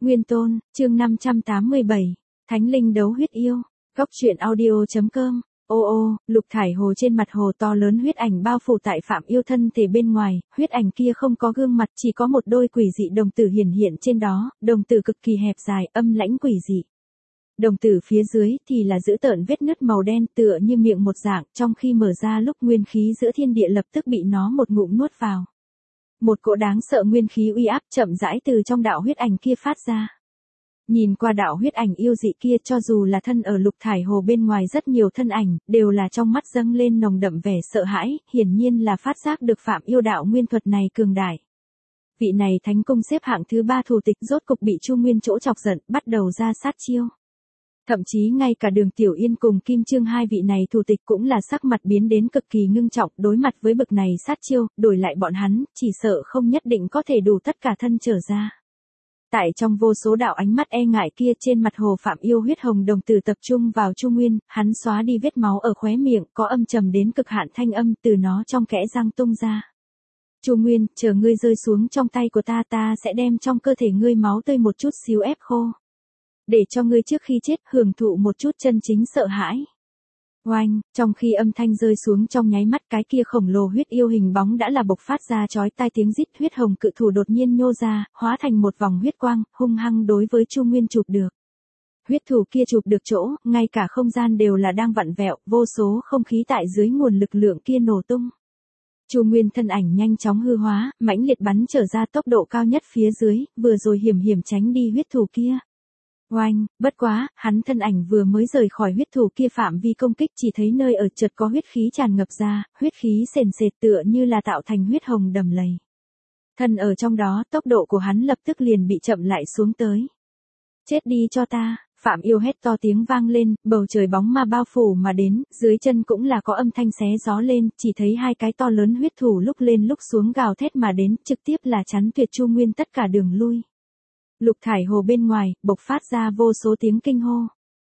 Nguyên Tôn, chương 587, Thánh linh đấu huyết yêu, góc truyện audio.com. Ô ô, lục thải hồ trên mặt hồ to lớn huyết ảnh bao phủ tại Phạm Yêu thân thể bên ngoài, huyết ảnh kia không có gương mặt, chỉ có một đôi quỷ dị đồng tử hiển hiện trên đó, đồng tử cực kỳ hẹp dài, âm lãnh quỷ dị. Đồng tử phía dưới thì là dữ tợn vết nứt màu đen tựa như miệng một dạng, trong khi mở ra lúc nguyên khí giữa thiên địa lập tức bị nó một ngụm nuốt vào. Một cỗ đáng sợ nguyên khí uy áp chậm rãi từ trong đạo huyết ảnh kia phát ra. Nhìn qua đạo huyết ảnh yêu dị kia, cho dù là thân ở lục thải hồ bên ngoài rất nhiều thân ảnh, đều là trong mắt dâng lên nồng đậm vẻ sợ hãi, hiển nhiên là phát giác được Phạm Yêu đạo nguyên thuật này cường đại. Vị này thánh cung xếp hạng thứ 3 thủ tịch rốt cục bị Chu Nguyên chỗ chọc giận, bắt đầu ra sát chiêu. Thậm chí ngay cả Đường Tiểu Yên cùng Kim Trương hai vị này thủ tịch cũng là sắc mặt biến đến cực kỳ ngưng trọng, đối mặt với bực này sát chiêu, đổi lại bọn hắn, chỉ sợ không nhất định có thể đủ tất cả thân trở ra. Tại trong vô số đạo ánh mắt e ngại kia, trên mặt hồ Phạm Yêu huyết hồng đồng tử tập trung vào Chu Nguyên, hắn xóa đi vết máu ở khóe miệng, có âm trầm đến cực hạn thanh âm từ nó trong kẽ răng tung ra. Chu Nguyên, chờ ngươi rơi xuống trong tay của ta sẽ đem trong cơ thể ngươi máu tươi một chút xíu ép khô. Để cho ngươi trước khi chết hưởng thụ một chút chân chính sợ hãi. Oanh, trong khi âm thanh rơi xuống trong nháy mắt, cái kia khổng lồ huyết yêu hình bóng đã là bộc phát ra chói tai tiếng rít, huyết hồng cự thủ đột nhiên nhô ra, hóa thành một vòng huyết quang, hung hăng đối với Chu Nguyên chụp được. Huyết thủ kia chụp được chỗ, ngay cả không gian đều là đang vặn vẹo, vô số không khí tại dưới nguồn lực lượng kia nổ tung. Chu Nguyên thân ảnh nhanh chóng hư hóa, mãnh liệt bắn trở ra tốc độ cao nhất phía dưới, vừa rồi hiểm tránh đi huyết thủ kia. Oanh, bất quá, hắn thân ảnh vừa mới rời khỏi huyết thủ kia phạm vi công kích, chỉ thấy nơi ở chợt có huyết khí tràn ngập ra, huyết khí sền sệt tựa như là tạo thành huyết hồng đầm lầy. Thân ở trong đó, tốc độ của hắn lập tức liền bị chậm lại xuống tới. Chết đi cho ta, Phạm Yêu hét to tiếng vang lên, bầu trời bóng ma bao phủ mà đến, dưới chân cũng là có âm thanh xé gió lên, chỉ thấy hai cái to lớn huyết thủ lúc lên lúc xuống gào thét mà đến, trực tiếp là chắn tuyệt Chu Nguyên tất cả đường lui. Lục thải hồ bên ngoài, bộc phát ra vô số tiếng kinh hô.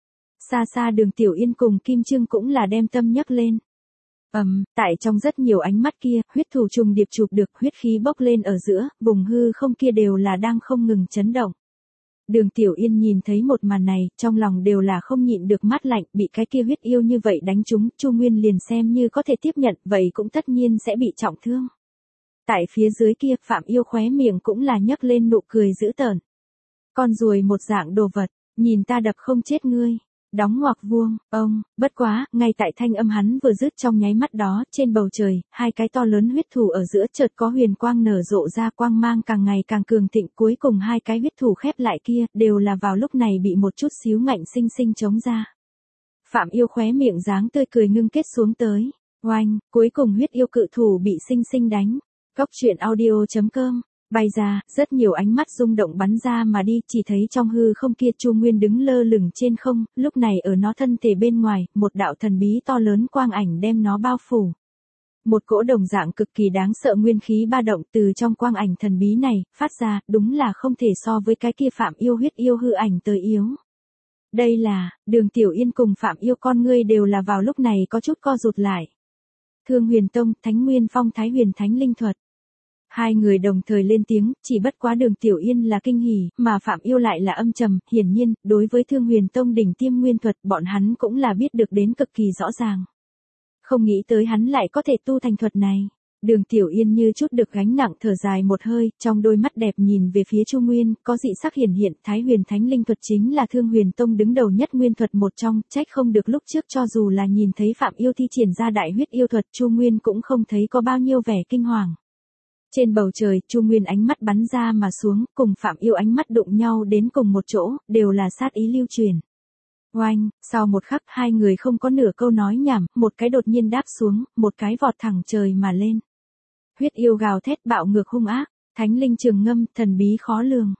Xa xa Đường Tiểu Yên cùng Kim Trương cũng là đem tâm nhấc lên. Tại trong rất nhiều ánh mắt kia, huyết thủ trùng điệp chụp được, huyết khí bốc lên ở giữa, vùng hư không kia đều là đang không ngừng chấn động. Đường Tiểu Yên nhìn thấy một màn này, trong lòng đều là không nhịn được mát lạnh, bị cái kia huyết yêu như vậy đánh trúng, Chu Nguyên liền xem như có thể tiếp nhận, vậy cũng tất nhiên sẽ bị trọng thương. Tại phía dưới kia, Phạm Yêu khóe miệng cũng là nhấc lên nụ cười dữ tợn. Con ruồi một dạng đồ vật, nhìn ta đập không chết ngươi. Đóng ngoặc vuông, bất quá, ngay tại thanh âm hắn vừa dứt trong nháy mắt đó, trên bầu trời, hai cái to lớn huyết thủ ở giữa chợt có huyền quang nở rộ ra, quang mang càng ngày càng cường thịnh, cuối cùng hai cái huyết thủ khép lại kia, đều là vào lúc này bị một chút xíu ngạnh sinh sinh chống ra. Phạm Yêu khóe miệng dáng tươi cười ngưng kết xuống tới. Oanh, cuối cùng huyết yêu cự thủ bị sinh sinh đánh. Góc truyện audio.com. Bay ra, rất nhiều ánh mắt rung động bắn ra mà đi, chỉ thấy trong hư không kia Chu Nguyên đứng lơ lửng trên không, lúc này ở nó thân thể bên ngoài, một đạo thần bí to lớn quang ảnh đem nó bao phủ. Một cỗ đồng dạng cực kỳ đáng sợ nguyên khí ba động từ trong quang ảnh thần bí này, phát ra, đúng là không thể so với cái kia Phạm Yêu huyết yêu hư ảnh tới yếu. Đây là, Đường Tiểu Yên cùng Phạm Yêu con ngươi đều là vào lúc này có chút co rụt lại. Thương Huyền Tông, Thánh Nguyên Phong Thái Huyền Thánh Linh Thuật. Hai người đồng thời lên tiếng, chỉ bất quá Đường Tiểu Yên là kinh hỉ, mà Phạm Yêu lại là âm trầm, hiển nhiên, đối với Thương Huyền Tông đỉnh tiêm nguyên thuật, bọn hắn cũng là biết được đến cực kỳ rõ ràng. Không nghĩ tới hắn lại có thể tu thành thuật này. Đường Tiểu Yên như chút được gánh nặng thở dài một hơi, trong đôi mắt đẹp nhìn về phía Chu Nguyên, có dị sắc hiển hiện, Thái Huyền Thánh Linh Thuật chính là Thương Huyền Tông đứng đầu nhất nguyên thuật một trong, trách không được lúc trước cho dù là nhìn thấy Phạm Yêu thi triển ra đại huyết yêu thuật, Chu Nguyên cũng không thấy có bao nhiêu vẻ kinh hoàng. Trên bầu trời, Chu Nguyên ánh mắt bắn ra mà xuống, cùng Phạm Yêu ánh mắt đụng nhau đến cùng một chỗ, đều là sát ý lưu truyền. Oanh, sau một khắc hai người không có nửa câu nói nhảm, một cái đột nhiên đáp xuống, một cái vọt thẳng trời mà lên. Huyết yêu gào thét bạo ngược hung ác, thánh linh trường ngâm, thần bí khó lường.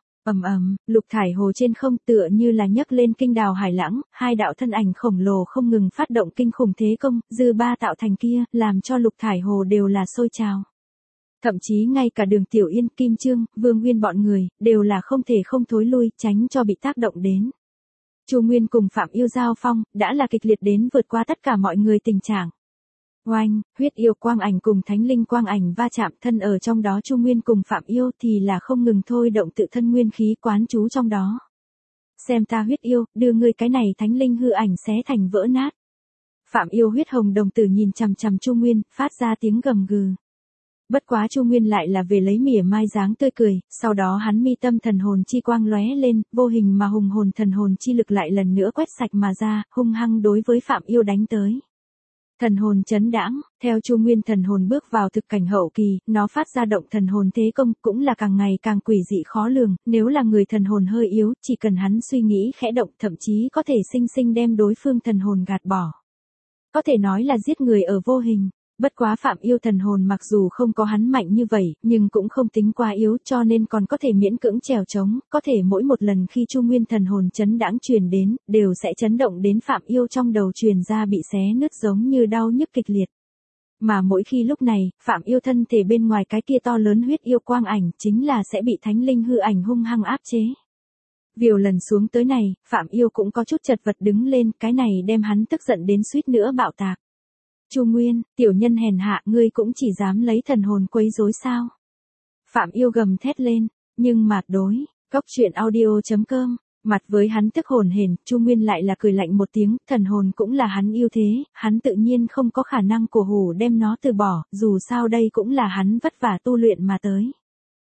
Lục thải hồ trên không tựa như là nhấc lên kinh đào hải lãng, hai đạo thân ảnh khổng lồ không ngừng phát động kinh khủng thế công, dư ba tạo thành kia, làm cho lục thải hồ đều là sôi trào. Thậm chí ngay cả Đường Tiểu Yên, Kim Trương, Vương Nguyên bọn người, đều là không thể không thối lui, tránh cho bị tác động đến. Chu Nguyên cùng Phạm Yêu giao phong, đã là kịch liệt đến vượt qua tất cả mọi người tình trạng. Oanh, huyết yêu quang ảnh cùng thánh linh quang ảnh va chạm, thân ở trong đó Chu Nguyên cùng Phạm Yêu thì là không ngừng thôi động tự thân nguyên khí quán trú trong đó. Xem ta huyết yêu, đưa ngươi cái này thánh linh hư ảnh xé thành vỡ nát. Phạm Yêu huyết hồng đồng tử nhìn chằm chằm Chu Nguyên, phát ra tiếng gầm gừ. Bất quá Chu Nguyên lại là về lấy mỉa mai dáng tươi cười, sau đó hắn mi tâm thần hồn chi quang lóe lên, vô hình mà hùng hồn thần hồn chi lực lại lần nữa quét sạch mà ra, hung hăng đối với Phạm Yêu đánh tới. Thần hồn chấn đãng, theo Chu Nguyên thần hồn bước vào thực cảnh hậu kỳ, nó phát ra động thần hồn thế công, cũng là càng ngày càng quỷ dị khó lường, nếu là người thần hồn hơi yếu, chỉ cần hắn suy nghĩ khẽ động, thậm chí có thể sinh sinh đem đối phương thần hồn gạt bỏ. Có thể nói là giết người ở vô hình. Bất quá Phạm Yêu thần hồn mặc dù không có hắn mạnh như vậy, nhưng cũng không tính quá yếu, cho nên còn có thể miễn cưỡng trèo trống, có thể mỗi một lần khi Chu Nguyên thần hồn chấn đãng truyền đến, đều sẽ chấn động đến Phạm Yêu trong đầu truyền ra bị xé nứt giống như đau nhức kịch liệt. Mà mỗi khi lúc này, Phạm Yêu thân thể bên ngoài cái kia to lớn huyết yêu quang ảnh chính là sẽ bị thánh linh hư ảnh hung hăng áp chế. Viều lần xuống tới này, Phạm Yêu cũng có chút chật vật đứng lên, cái này đem hắn tức giận đến suýt nữa bạo tạc. Chu Nguyên, tiểu nhân hèn hạ, ngươi cũng chỉ dám lấy thần hồn quấy rối sao? Phạm Yêu gầm thét lên, nhưng mà đối, Cốc Truyện Audio.com, mặt với hắn tức hồn hển, Chu Nguyên lại là cười lạnh một tiếng, thần hồn cũng là hắn yêu thế, hắn tự nhiên không có khả năng cổ hủ đem nó từ bỏ, dù sao đây cũng là hắn vất vả tu luyện mà tới.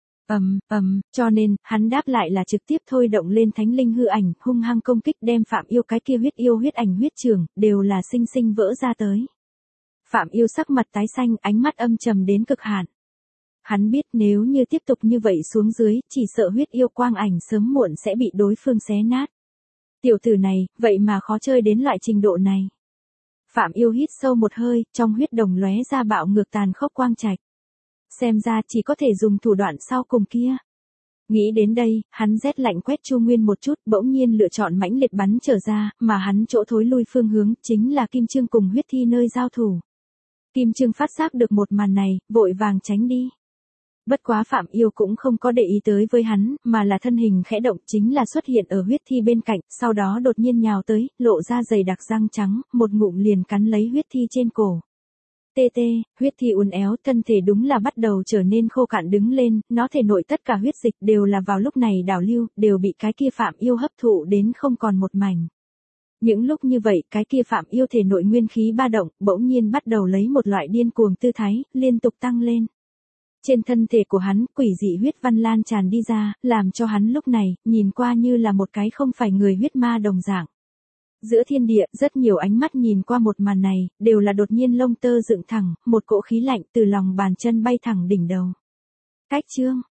Cho nên, hắn đáp lại là trực tiếp thôi động lên thánh linh hư ảnh, hung hăng công kích đem Phạm Yêu cái kia huyết ảnh huyết trường, đều là sinh sinh vỡ ra tới. Phạm Yêu sắc mặt tái xanh, ánh mắt âm trầm đến cực hạn. Hắn biết nếu như tiếp tục như vậy xuống dưới, chỉ sợ huyết yêu quang ảnh sớm muộn sẽ bị đối phương xé nát. Tiểu tử này, vậy mà khó chơi đến loại trình độ này. Phạm Yêu hít sâu một hơi, trong huyết đồng lóe ra bạo ngược tàn khốc quang trạch. Xem ra chỉ có thể dùng thủ đoạn sau cùng kia. Nghĩ đến đây, hắn rét lạnh quét Chu Nguyên một chút, bỗng nhiên lựa chọn mãnh liệt bắn trở ra, mà hắn chỗ thối lui phương hướng, chính là Kim Trương cùng huyết thi nơi giao thủ. Kim Trương phát giác được một màn này, vội vàng tránh đi. Bất quá Phạm Yêu cũng không có để ý tới với hắn, mà là thân hình khẽ động chính là xuất hiện ở huyết thi bên cạnh, sau đó đột nhiên nhào tới, lộ ra dày đặc răng trắng, một ngụm liền cắn lấy huyết thi trên cổ. Huyết thi uốn éo, thân thể đúng là bắt đầu trở nên khô cạn đứng lên, nó thể nội tất cả huyết dịch đều là vào lúc này đảo lưu, đều bị cái kia Phạm Yêu hấp thụ đến không còn một mảnh. Những lúc như vậy, cái kia Phạm Yêu thể nội nguyên khí ba động, bỗng nhiên bắt đầu lấy một loại điên cuồng tư thái, liên tục tăng lên. Trên thân thể của hắn, quỷ dị huyết văn lan tràn đi ra, làm cho hắn lúc này, nhìn qua như là một cái không phải người huyết ma đồng dạng. Giữa thiên địa, rất nhiều ánh mắt nhìn qua một màn này, đều là đột nhiên lông tơ dựng thẳng, một cỗ khí lạnh từ lòng bàn chân bay thẳng đỉnh đầu. Cách chương,